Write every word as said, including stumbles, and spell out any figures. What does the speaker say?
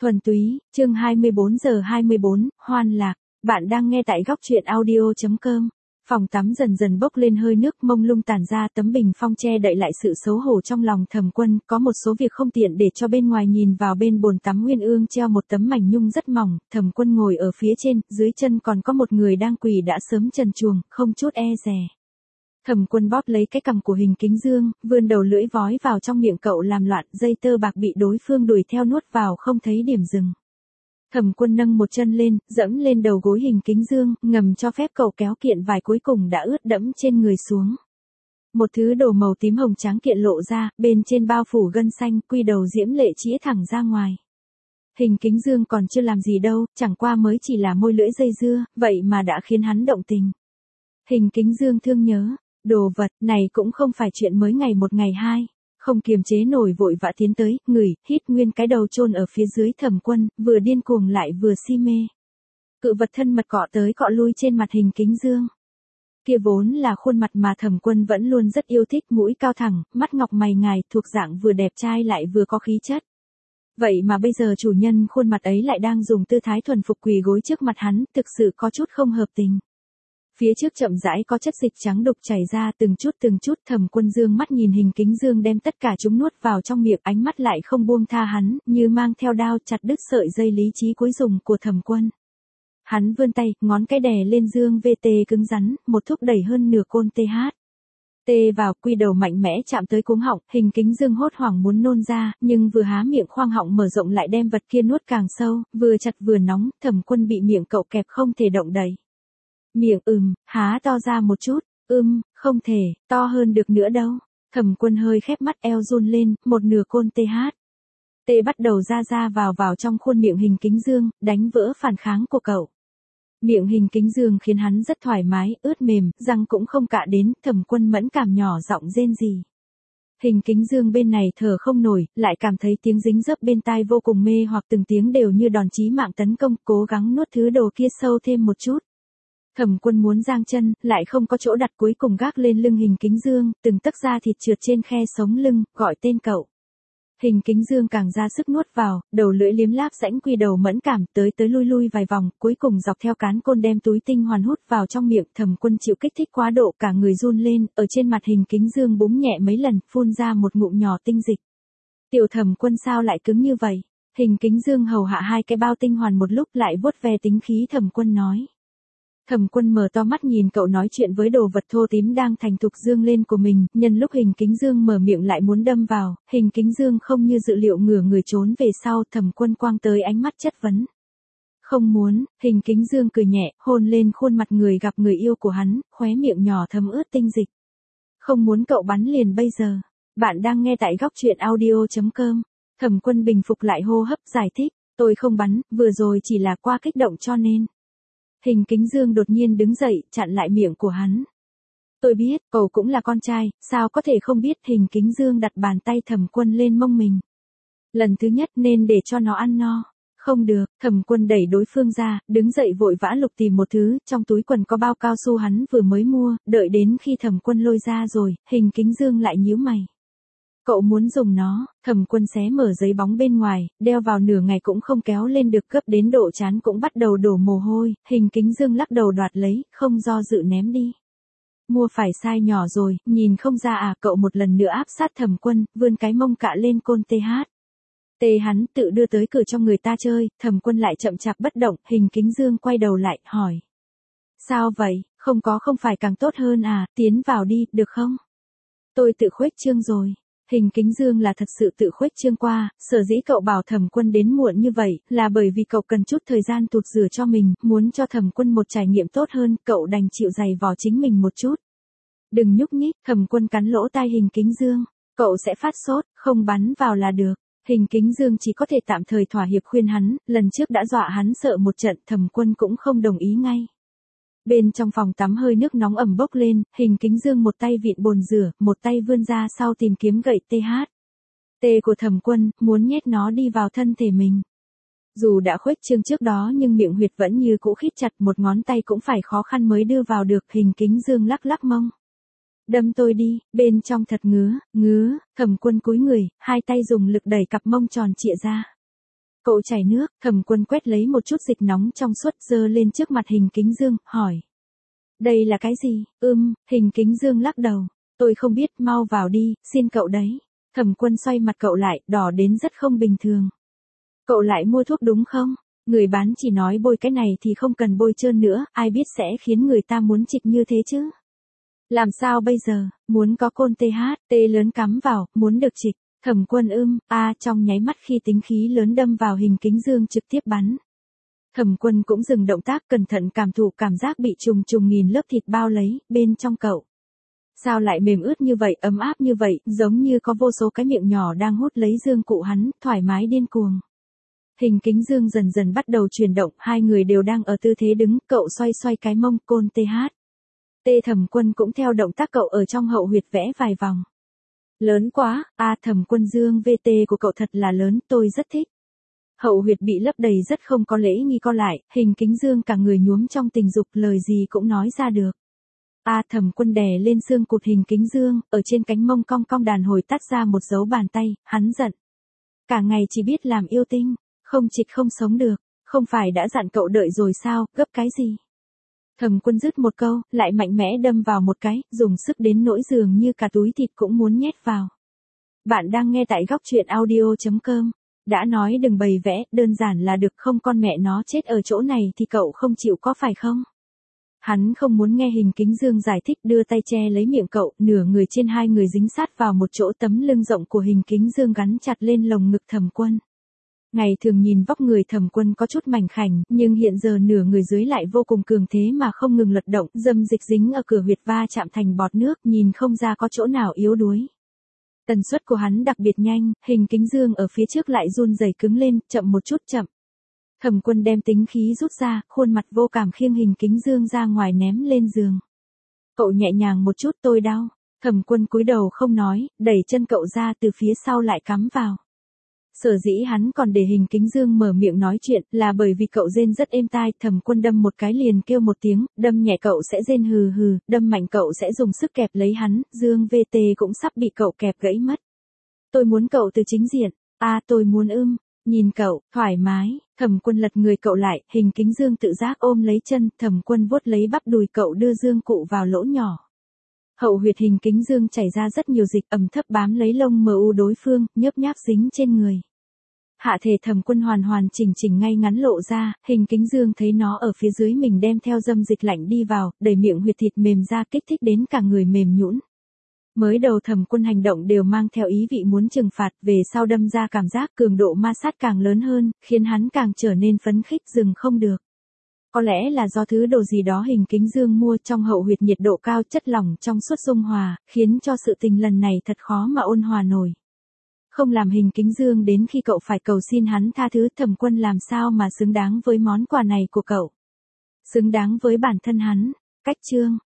Thuần túy, chương hai mươi bốn giờ hai mươi bốn, hoan lạc. Bạn đang nghe tại góc truyện audio chấm com. Phòng tắm dần dần bốc lên hơi nước mông lung tản ra, tấm bình phong che đậy lại sự xấu hổ trong lòng Thẩm Quân, có một số việc không tiện để cho bên ngoài nhìn vào. Bên bồn tắm uyên ương treo một tấm mảnh nhung rất mỏng, Thẩm Quân ngồi ở phía trên, dưới chân còn có một người đang quỳ đã sớm trần truồng, không chút e dè. Thẩm Quân bóp lấy cái cằm của Hình Kính Dương, vươn đầu lưỡi vói vào trong miệng cậu làm loạn, dây tơ bạc bị đối phương đuổi theo nuốt vào không thấy điểm dừng. Thẩm Quân nâng một chân lên, dẫm lên đầu gối Hình Kính Dương, ngầm cho phép cậu kéo kiện vải cuối cùng đã ướt đẫm trên người xuống. Một thứ đồ màu tím hồng trắng kiện lộ ra, bên trên bao phủ gân xanh, quy đầu diễm lệ chĩa thẳng ra ngoài. Hình Kính Dương còn chưa làm gì đâu, chẳng qua mới chỉ là môi lưỡi dây dưa, vậy mà đã khiến hắn động tình. Hình Kính Dương thương nhớ, đồ vật này cũng không phải chuyện mới ngày một ngày hai. Không kiềm chế nổi vội vã tiến tới, ngửi, hít nguyên cái đầu chôn ở phía dưới Thẩm Quân, vừa điên cuồng lại vừa si mê. Cự vật thân mật cọ tới cọ lui trên mặt Hình Kính Dương. Kia vốn là khuôn mặt mà Thẩm Quân vẫn luôn rất yêu thích, mũi cao thẳng, mắt ngọc mày ngài, thuộc dạng vừa đẹp trai lại vừa có khí chất. Vậy mà bây giờ chủ nhân khuôn mặt ấy lại đang dùng tư thái thuần phục quỳ gối trước mặt hắn, thực sự có chút không hợp tình. Phía trước chậm rãi có chất dịch trắng đục chảy ra từng chút từng chút. Thẩm Quân dương mắt nhìn Hình Kính Dương đem tất cả chúng nuốt vào trong miệng, ánh mắt lại không buông tha hắn, như mang theo đao chặt đứt sợi dây lý trí cuối cùng của Thẩm Quân. Hắn vươn tay, ngón cái đè lên dương vê tê cứng rắn, một thúc đẩy hơn nửa côn tê hát. Tê vào, quy đầu mạnh mẽ chạm tới cuống họng, Hình Kính Dương hốt hoảng muốn nôn ra, nhưng vừa há miệng khoang họng mở rộng lại đem vật kia nuốt càng sâu, vừa chặt vừa nóng, Thẩm Quân bị miệng cậu kẹp không thể động đậy. Miệng ừm, há to ra một chút, ưm, không thể, to hơn được nữa đâu. Thẩm Quân hơi khép mắt, eo run lên, một nửa côn tê hát. Tê bắt đầu ra ra vào vào trong khuôn miệng Hình Kính Dương, đánh vỡ phản kháng của cậu. Miệng Hình Kính Dương khiến hắn rất thoải mái, ướt mềm, răng cũng không cạ đến, Thẩm Quân mẫn cảm nhỏ giọng rên rỉ. Hình Kính Dương bên này thở không nổi, lại cảm thấy tiếng dính dấp bên tai vô cùng mê hoặc, từng tiếng đều như đòn chí mạng tấn công, cố gắng nuốt thứ đồ kia sâu thêm một chút. Thẩm Quân muốn giang chân, lại không có chỗ đặt, cuối cùng gác lên lưng Hình Kính Dương, từng tấc da thịt trượt trên khe sống lưng, gọi tên cậu. Hình Kính Dương càng ra sức nuốt vào, đầu lưỡi liếm láp rãnh quy đầu mẫn cảm, tới tới lui lui vài vòng, cuối cùng dọc theo cán côn đem túi tinh hoàn hút vào trong miệng. Thẩm Quân chịu kích thích quá độ, cả người run lên, ở trên mặt Hình Kính Dương búng nhẹ mấy lần, phun ra một ngụm nhỏ tinh dịch. Tiểu Thẩm Quân sao lại cứng như vậy? Hình Kính Dương hầu hạ hai cái bao tinh hoàn một lúc, lại vuốt ve tính khí Thẩm Quân nói. Thẩm Quân mở to mắt nhìn cậu nói chuyện với đồ vật thô tím đang thành thục dương lên của mình, nhân lúc Hình Kính Dương mở miệng lại muốn đâm vào, Hình Kính Dương không như dự liệu ngửa người trốn về sau, Thẩm Quân quang tới ánh mắt chất vấn. Không muốn, Hình Kính Dương cười nhẹ, hôn lên khuôn mặt người gặp người yêu của hắn, khóe miệng nhỏ thấm ướt tinh dịch. Không muốn cậu bắn liền bây giờ. Bạn đang nghe tại góc truyện audio chấm com. Thẩm Quân bình phục lại hô hấp, giải thích, tôi không bắn, vừa rồi chỉ là qua kích động cho nên. Hình Kính Dương đột nhiên đứng dậy, chặn lại miệng của hắn. Tôi biết, cậu cũng là con trai, sao có thể không biết. Hình Kính Dương đặt bàn tay Thẩm Quân lên mông mình. Lần thứ nhất nên để cho nó ăn no. Không được, Thẩm Quân đẩy đối phương ra, đứng dậy vội vã lục tìm một thứ, trong túi quần có bao cao su hắn vừa mới mua, đợi đến khi Thẩm Quân lôi ra rồi, Hình Kính Dương lại nhíu mày. Cậu muốn dùng nó. Thẩm Quân xé mở giấy bóng bên ngoài, đeo vào nửa ngày cũng không kéo lên được, gấp đến độ chán cũng bắt đầu đổ mồ hôi. Hình Kính Dương lắc đầu đoạt lấy, không do dự ném đi. Mua phải size nhỏ rồi, nhìn không ra à. Cậu một lần nữa áp sát Thẩm Quân, vươn cái mông cạ lên côn tê hát. Tê hắn tự đưa tới cửa cho người ta chơi. Thẩm Quân lại chậm chạp bất động, Hình Kính Dương quay đầu lại, hỏi. Sao vậy, không có không phải càng tốt hơn à, tiến vào đi, được không? Tôi tự khuếch trương rồi. Hình Kính Dương là thật sự tự khuếch trương qua, sở dĩ cậu bảo Thẩm Quân đến muộn như vậy, là bởi vì cậu cần chút thời gian tụt rửa cho mình, muốn cho Thẩm Quân một trải nghiệm tốt hơn, cậu đành chịu giày vò chính mình một chút. Đừng nhúc nhích. Thẩm Quân cắn lỗ tai Hình Kính Dương, cậu sẽ phát sốt, không bắn vào là được. Hình Kính Dương chỉ có thể tạm thời thỏa hiệp khuyên hắn, lần trước đã dọa hắn sợ một trận, Thẩm Quân cũng không đồng ý ngay. Bên trong phòng tắm hơi nước nóng ẩm bốc lên, Hình Kính Dương một tay vịn bồn rửa, một tay vươn ra sau tìm kiếm gậy tê hát. Tê của Thẩm Quân, muốn nhét nó đi vào thân thể mình. Dù đã khuếch trương trước đó nhưng miệng huyệt vẫn như cũ khít chặt, một ngón tay cũng phải khó khăn mới đưa vào được. Hình Kính Dương lắc lắc mông. Đâm tôi đi, bên trong thật ngứa, ngứa. Thẩm Quân cúi người, hai tay dùng lực đẩy cặp mông tròn trịa ra. Cậu chảy nước, Thẩm Quân quét lấy một chút dịch nóng trong suốt giơ lên trước mặt Hình Kính Dương, hỏi. Đây là cái gì? Ưm, Hình Kính Dương lắc đầu. Tôi không biết, mau vào đi, xin cậu đấy. Thẩm Quân xoay mặt cậu lại, đỏ đến rất không bình thường. Cậu lại mua thuốc đúng không? Người bán chỉ nói bôi cái này thì không cần bôi trơn nữa, ai biết sẽ khiến người ta muốn trịch như thế chứ? Làm sao bây giờ, muốn có côn tê hát, tê lớn cắm vào, muốn được trịch. Thẩm Quân ưm, a trong nháy mắt khi tính khí lớn đâm vào Hình Kính Dương trực tiếp bắn. Thẩm Quân cũng dừng động tác cẩn thận cảm thụ cảm giác bị trùng trùng nghìn lớp thịt bao lấy, bên trong cậu. Sao lại mềm ướt như vậy, ấm áp như vậy, giống như có vô số cái miệng nhỏ đang hút lấy dương cụ hắn, thoải mái điên cuồng. Hình Kính Dương dần dần bắt đầu chuyển động, hai người đều đang ở tư thế đứng, cậu xoay xoay cái mông, côn tê hát. Tê Thẩm Quân cũng theo động tác cậu ở trong hậu huyệt vẽ vài vòng. Lớn quá, a à, Thẩm Quân Dương vê tê của cậu thật là lớn, tôi rất thích. Hậu huyệt bị lấp đầy rất không có lễ nghi co lại, Hình Kính Dương cả người nhuốm trong tình dục, lời gì cũng nói ra được. A à, Thẩm Quân đè lên xương cụt Hình Kính Dương, ở trên cánh mông cong cong đàn hồi tát ra một dấu bàn tay, hắn giận. Cả ngày chỉ biết làm yêu tinh, không trịch không sống được, không phải đã dặn cậu đợi rồi sao, gấp cái gì? Thẩm Quân dứt một câu, lại mạnh mẽ đâm vào một cái, dùng sức đến nỗi dường như cả túi thịt cũng muốn nhét vào. Bạn đang nghe tại góc truyện audio chấm com. Đã nói đừng bày vẽ, đơn giản là được, không con mẹ nó chết ở chỗ này thì cậu không chịu có phải không? Hắn không muốn nghe Hình Kính Dương giải thích, đưa tay che lấy miệng cậu, nửa người trên hai người dính sát vào một chỗ, tấm lưng rộng của Hình Kính Dương gắn chặt lên lồng ngực Thẩm Quân. Ngày thường nhìn vóc người Thẩm Quân có chút mảnh khảnh, nhưng hiện giờ nửa người dưới lại vô cùng cường thế mà không ngừng lật động, dâm dịch dính ở cửa huyệt va chạm thành bọt nước, nhìn không ra có chỗ nào yếu đuối. Tần suất của hắn đặc biệt nhanh, Hình Kính Dương ở phía trước lại run rẩy cứng lên, chậm một chút chậm. Thẩm Quân đem tính khí rút ra, khuôn mặt vô cảm khiêng Hình Kính Dương ra ngoài ném lên giường. Cậu nhẹ nhàng một chút, tôi đau. Thẩm Quân cúi đầu không nói, đẩy chân cậu ra từ phía sau lại cắm vào. Sở dĩ hắn còn để Hình Kính Dương mở miệng nói chuyện là bởi vì cậu rên rất êm tai, Thẩm Quân đâm một cái liền kêu một tiếng, đâm nhẹ cậu sẽ rên hừ hừ, đâm mạnh cậu sẽ dùng sức kẹp lấy hắn, Dương vê tê cũng sắp bị cậu kẹp gãy mất. Tôi muốn cậu từ chính diện, a à, tôi muốn ưm, nhìn cậu, thoải mái, Thẩm Quân lật người cậu lại, Hình Kính Dương tự giác ôm lấy chân, Thẩm Quân vuốt lấy bắp đùi cậu đưa dương cụ vào lỗ nhỏ. Hậu huyệt Hình Kính Dương chảy ra rất nhiều dịch, ẩm thấp bám lấy lông mờ u đối phương, nhớp nháp dính trên người. Hạ thể Thẩm Quân hoàn hoàn chỉnh chỉnh ngay ngắn lộ ra, Hình Kính Dương thấy nó ở phía dưới mình đem theo dâm dịch lạnh đi vào, đẩy miệng huyệt thịt mềm ra kích thích đến cả người mềm nhũn. Mới đầu Thẩm Quân hành động đều mang theo ý vị muốn trừng phạt, về sau đâm ra cảm giác cường độ ma sát càng lớn hơn, khiến hắn càng trở nên phấn khích, dừng không được. Có lẽ là do thứ đồ gì đó Hình Kính Dương mua trong hậu huyệt nhiệt độ cao, chất lỏng trong suốt dung hòa, khiến cho sự tình lần này thật khó mà ôn hòa nổi. Không làm Hình Kính Dương đến khi cậu phải cầu xin hắn tha thứ, Thẩm Quân làm sao mà xứng đáng với món quà này của cậu. Xứng đáng với bản thân hắn. Cách chương.